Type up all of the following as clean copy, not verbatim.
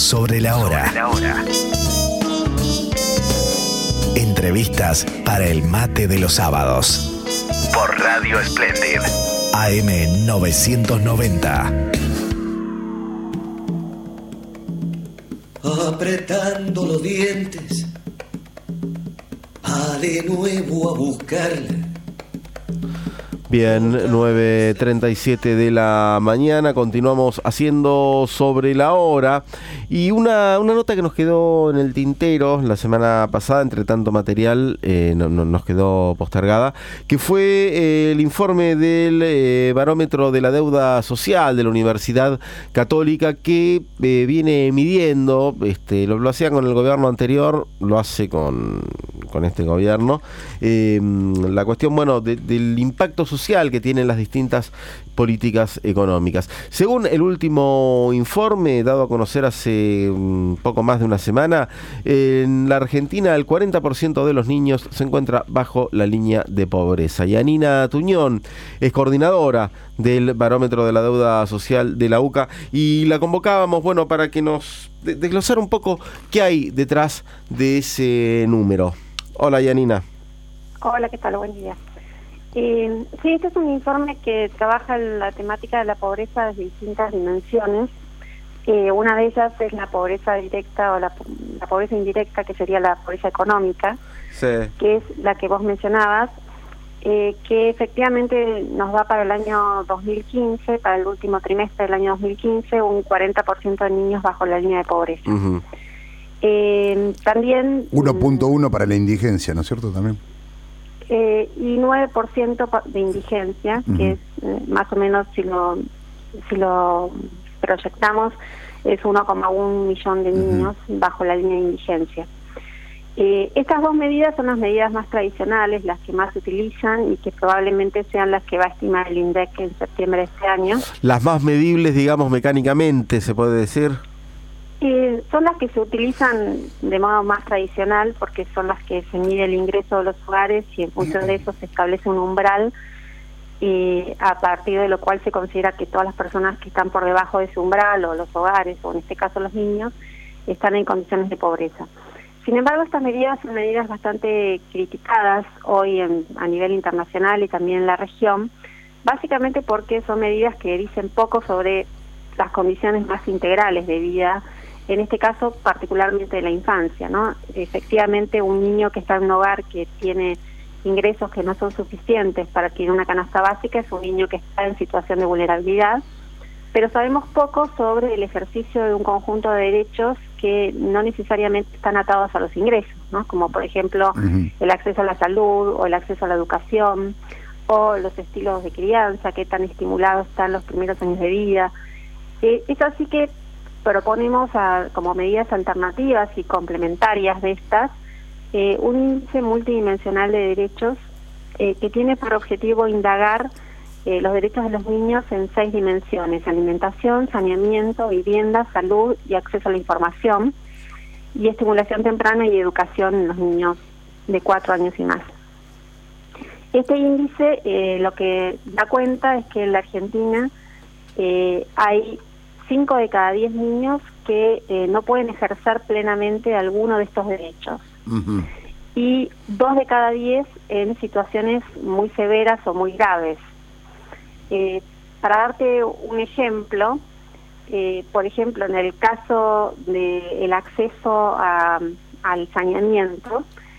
Sobre la hora. Entrevistas para el mate de los sábados. Por Radio Splendid. AM 990. Apretando los dientes, de nuevo a buscarla. Bien, 9:37 de la mañana, continuamos haciendo Sobre la Hora y una nota que nos quedó en el tintero la semana pasada, entre tanto material nos quedó postergada, que fue el informe del barómetro de la deuda social de la Universidad Católica, que viene midiendo, lo hacía con el gobierno anterior, lo hace con este gobierno, la cuestión, del impacto social que tienen las distintas políticas económicas. Según el último informe dado a conocer hace poco más de una semana, en la Argentina el 40% de los niños se encuentra bajo la línea de pobreza. Yanina Tuñón es coordinadora del barómetro de la deuda social de la UCA y la convocábamos, para que nos desglosara un poco qué hay detrás de ese número. Hola, Yanina. Hola, ¿qué tal? Buen día. Sí, este es un informe que trabaja la temática de la pobreza desde distintas dimensiones. Una de ellas es la pobreza directa o la pobreza indirecta, que sería la pobreza económica, sí, que es la que vos mencionabas, que efectivamente nos da para el año 2015, para el último trimestre del año 2015, un 40% de niños bajo la línea de pobreza. Uh-huh. También 1.1 para la indigencia, ¿no es cierto? También. Y 9% de indigencia, uh-huh, que es más o menos, si lo proyectamos, es 1,1 millón de niños, uh-huh, bajo la línea de indigencia. Estas dos medidas son las medidas más tradicionales, las que más se utilizan y que probablemente sean las que va a estimar el INDEC en septiembre de este año. Las más medibles, digamos, mecánicamente, ¿se puede decir? Son las que se utilizan de modo más tradicional, porque son las que se mide el ingreso de los hogares y en función de eso se establece un umbral, a partir de lo cual se considera que todas las personas que están por debajo de ese umbral, o los hogares, o en este caso los niños, están en condiciones de pobreza. Sin embargo, estas medidas son medidas bastante criticadas hoy a nivel internacional y también en la región, básicamente porque son medidas que dicen poco sobre las condiciones más integrales de vida, en este caso particularmente de la infancia, ¿no? Efectivamente, un niño que está en un hogar que tiene ingresos que no son suficientes para adquirir una canasta básica es un niño que está en situación de vulnerabilidad, pero sabemos poco sobre el ejercicio de un conjunto de derechos que no necesariamente están atados a los ingresos, ¿no? Como por ejemplo, uh-huh, el acceso a la salud o el acceso a la educación o los estilos de crianza, qué tan estimulados están los primeros años de vida. Es así que proponemos como medidas alternativas y complementarias de estas un índice multidimensional de derechos que tiene por objetivo indagar los derechos de los niños en 6 dimensiones: alimentación, saneamiento, vivienda, salud y acceso a la información, y estimulación temprana y educación en los niños de 4 años y más. Este índice lo que da cuenta es que en la Argentina hay 5 de cada 10 niños que no pueden ejercer plenamente alguno de estos derechos. Uh-huh. Y 2 de cada 10 en situaciones muy severas o muy graves. Para darte un ejemplo, por ejemplo, en el caso del acceso al saneamiento,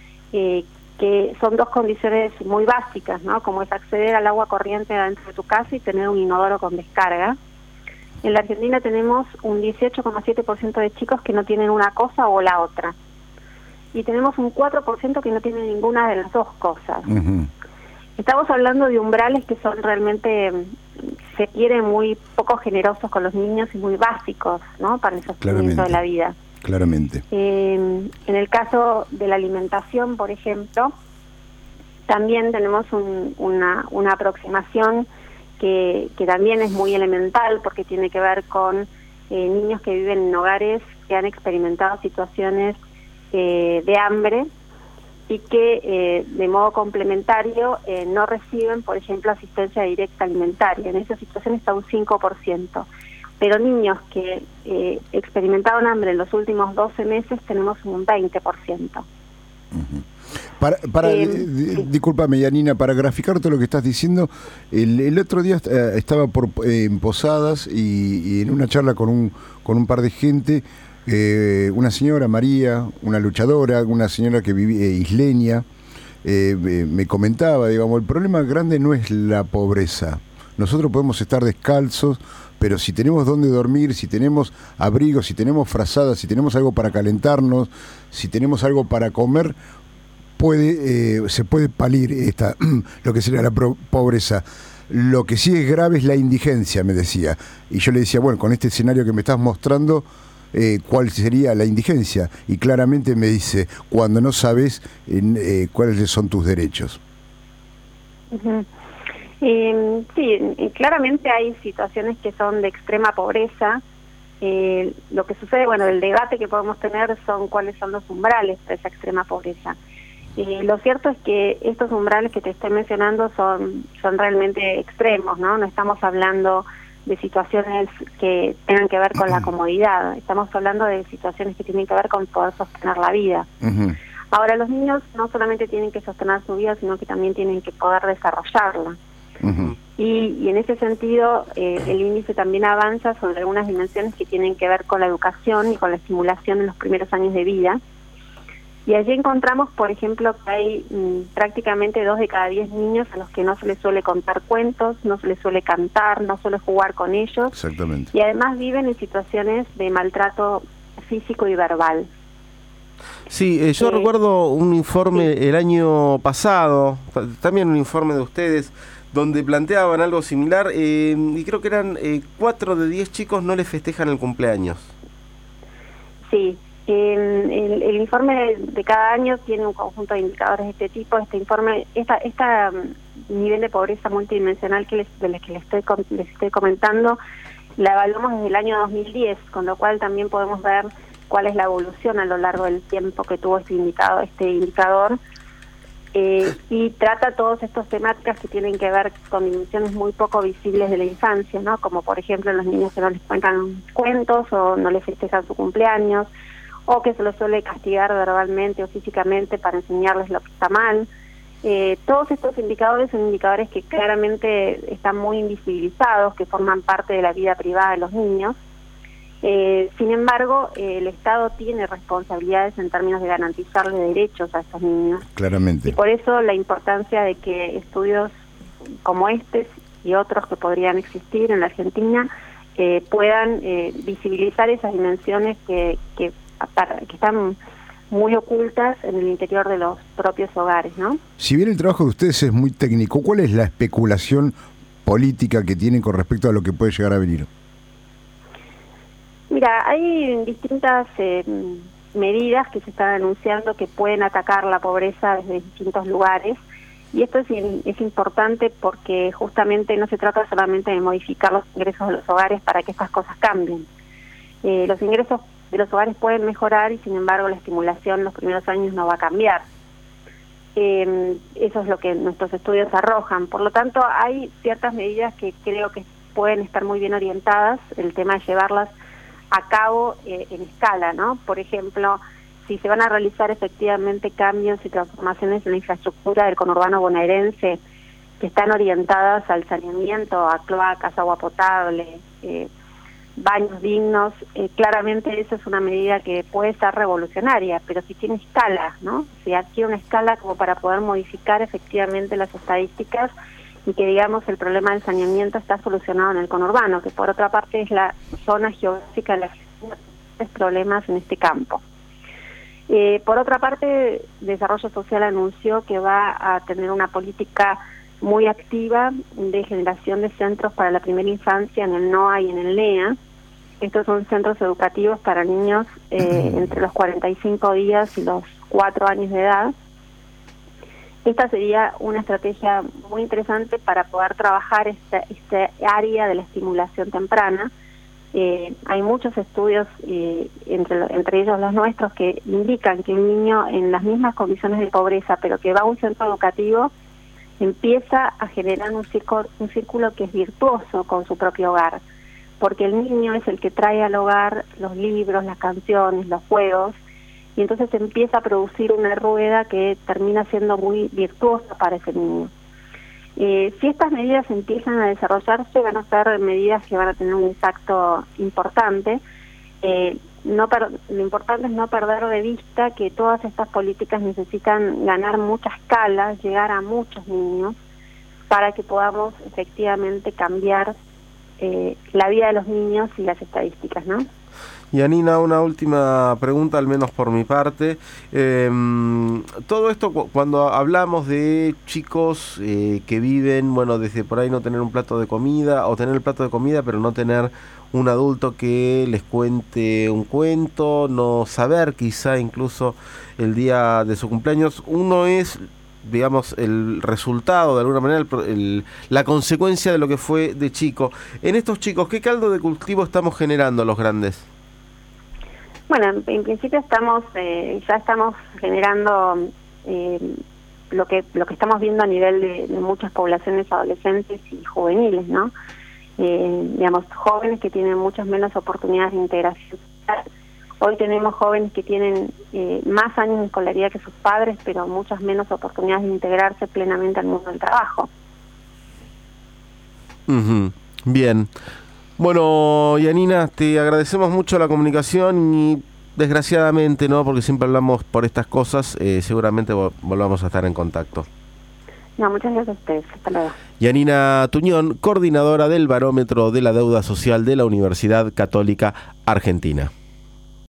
que son 2 condiciones muy básicas, ¿no? Como es acceder al agua corriente dentro de tu casa y tener un inodoro con descarga. En la Argentina tenemos un 18,7% de chicos que no tienen una cosa o la otra. Y tenemos un 4% que no tiene ninguna de las dos cosas. Uh-huh. Estamos hablando de umbrales que son realmente, se quieren muy poco generosos con los niños y muy básicos, ¿no? Para el sostenimiento de la vida. Claramente. En el caso de la alimentación, por ejemplo, también tenemos una aproximación que también es muy elemental, porque tiene que ver con niños que viven en hogares que han experimentado situaciones de hambre y que de modo complementario no reciben, por ejemplo, asistencia directa alimentaria. En esa situación está un 5%. pero niños que experimentaron hambre en los últimos 12 meses tenemos un 20%. Discúlpame, Yanina, para graficar todo lo que estás diciendo, el otro día estaba en Posadas y en una charla con un par de gente, una señora, María, una luchadora, una señora que vivía isleña, me comentaba, digamos, el problema grande no es la pobreza. Nosotros podemos estar descalzos, pero si tenemos dónde dormir, si tenemos abrigo, si tenemos frazadas, si tenemos algo para calentarnos, si tenemos algo para comer, se puede palir lo que sería la pobreza. Lo que sí es grave es la indigencia, me decía. Y yo le decía, bueno, con este escenario que me estás mostrando, ¿cuál sería la indigencia? Y claramente me dice, cuando no sabes cuáles son tus derechos. Uh-huh. Sí, claramente hay situaciones que son de extrema pobreza. Lo que sucede, bueno, el debate que podemos tener son cuáles son los umbrales de esa extrema pobreza. Lo cierto es que estos umbrales que te estoy mencionando son realmente extremos, ¿no? No estamos hablando de situaciones que tengan que ver con la comodidad, estamos hablando de situaciones que tienen que ver con poder sostener la vida. Uh-huh. Ahora, los niños no solamente tienen que sostener su vida, sino que también tienen que poder desarrollarla. Uh-huh. Y en ese sentido, el índice también avanza sobre algunas dimensiones que tienen que ver con la educación y con la estimulación en los primeros años de vida. Y allí encontramos, por ejemplo, que hay prácticamente 2 de cada 10 niños a los que no se les suele contar cuentos, no se les suele cantar, no se suele jugar con ellos. Exactamente. Y además viven en situaciones de maltrato físico y verbal. Sí, yo recuerdo un informe el año pasado, también un informe de ustedes, donde planteaban algo similar, y creo que eran 4 de 10 chicos no les festejan el cumpleaños. Sí. El informe de cada año tiene un conjunto de indicadores de este tipo. Este informe, esta nivel de pobreza multidimensional que les estoy comentando, la evaluamos desde el año 2010, con lo cual también podemos ver cuál es la evolución a lo largo del tiempo que tuvo este indicador, y trata todas estas temáticas que tienen que ver con dimensiones muy poco visibles de la infancia, ¿no? Como por ejemplo los niños que no les cuentan cuentos o no les festejan su cumpleaños, o que se los suele castigar verbalmente o físicamente para enseñarles lo que está mal. Todos estos indicadores son indicadores que claramente están muy invisibilizados, que forman parte de la vida privada de los niños. Sin embargo, el Estado tiene responsabilidades en términos de garantizarle derechos a estos niños. Claramente. Y por eso la importancia de que estudios como este y otros que podrían existir en la Argentina puedan visibilizar esas dimensiones que están muy ocultas en el interior de los propios hogares, ¿no? Si bien el trabajo de ustedes es muy técnico, ¿cuál es la especulación política que tienen con respecto a lo que puede llegar a venir? Mira, hay distintas medidas que se están anunciando que pueden atacar la pobreza desde distintos lugares, y esto es importante porque justamente no se trata solamente de modificar los ingresos de los hogares para que estas cosas cambien. Los ingresos de los hogares pueden mejorar y sin embargo la estimulación en los primeros años no va a cambiar. Eso es lo que nuestros estudios arrojan. Por lo tanto, hay ciertas medidas que creo que pueden estar muy bien orientadas, el tema de llevarlas a cabo en escala, ¿no? Por ejemplo, si se van a realizar efectivamente cambios y transformaciones en la infraestructura del conurbano bonaerense que están orientadas al saneamiento, a cloacas, agua potable, baños dignos, claramente esa es una medida que puede ser revolucionaria, pero si tiene escala, ¿no? Si adquiere una escala como para poder modificar efectivamente las estadísticas y que, digamos, el problema del saneamiento está solucionado en el conurbano, que por otra parte es la zona geográfica de la que hay problemas en este campo. Por otra parte, Desarrollo Social anunció que va a tener una política muy activa de generación de centros para la primera infancia en el NOA y en el NEA. Estos son centros educativos para niños entre los 45 días y los 4 años de edad. Esta sería una estrategia muy interesante para poder trabajar este área de la estimulación temprana. Hay muchos estudios, entre ellos los nuestros, que indican que un niño en las mismas condiciones de pobreza, pero que va a un centro educativo, empieza a generar un círculo que es virtuoso con su propio hogar. porque el niño es el que trae al hogar los libros, las canciones, los juegos, y entonces se empieza a producir una rueda que termina siendo muy virtuosa para ese niño. Si estas medidas empiezan a desarrollarse, van a ser medidas que van a tener un impacto importante. Lo importante es no perder de vista que todas estas políticas necesitan ganar mucha escala, llegar a muchos niños, para que podamos efectivamente cambiar la vida de los niños y las estadísticas, ¿no? Yanina, una última pregunta, al menos por mi parte. Todo esto, cuando hablamos de chicos que viven, bueno, desde por ahí no tener un plato de comida, o tener el plato de comida, pero no tener un adulto que les cuente un cuento, no saber quizá incluso el día de su cumpleaños, uno es, digamos, el resultado, de alguna manera, la consecuencia de lo que fue de chico. En estos chicos, ¿qué caldo de cultivo estamos generando los grandes? Bueno, en principio ya estamos generando lo que estamos viendo a nivel de muchas poblaciones adolescentes y juveniles, ¿no? Digamos, jóvenes que tienen muchas menos oportunidades de integración. Hoy tenemos jóvenes que tienen más años de escolaridad que sus padres, pero muchas menos oportunidades de integrarse plenamente al mundo del trabajo. Bien. Bueno, Yanina, te agradecemos mucho la comunicación y desgraciadamente, ¿no? Porque siempre hablamos por estas cosas, seguramente volvamos a estar en contacto. No, muchas gracias a ustedes. Hasta luego. Yanina Tuñón, coordinadora del Barómetro de la Deuda Social de la Universidad Católica Argentina.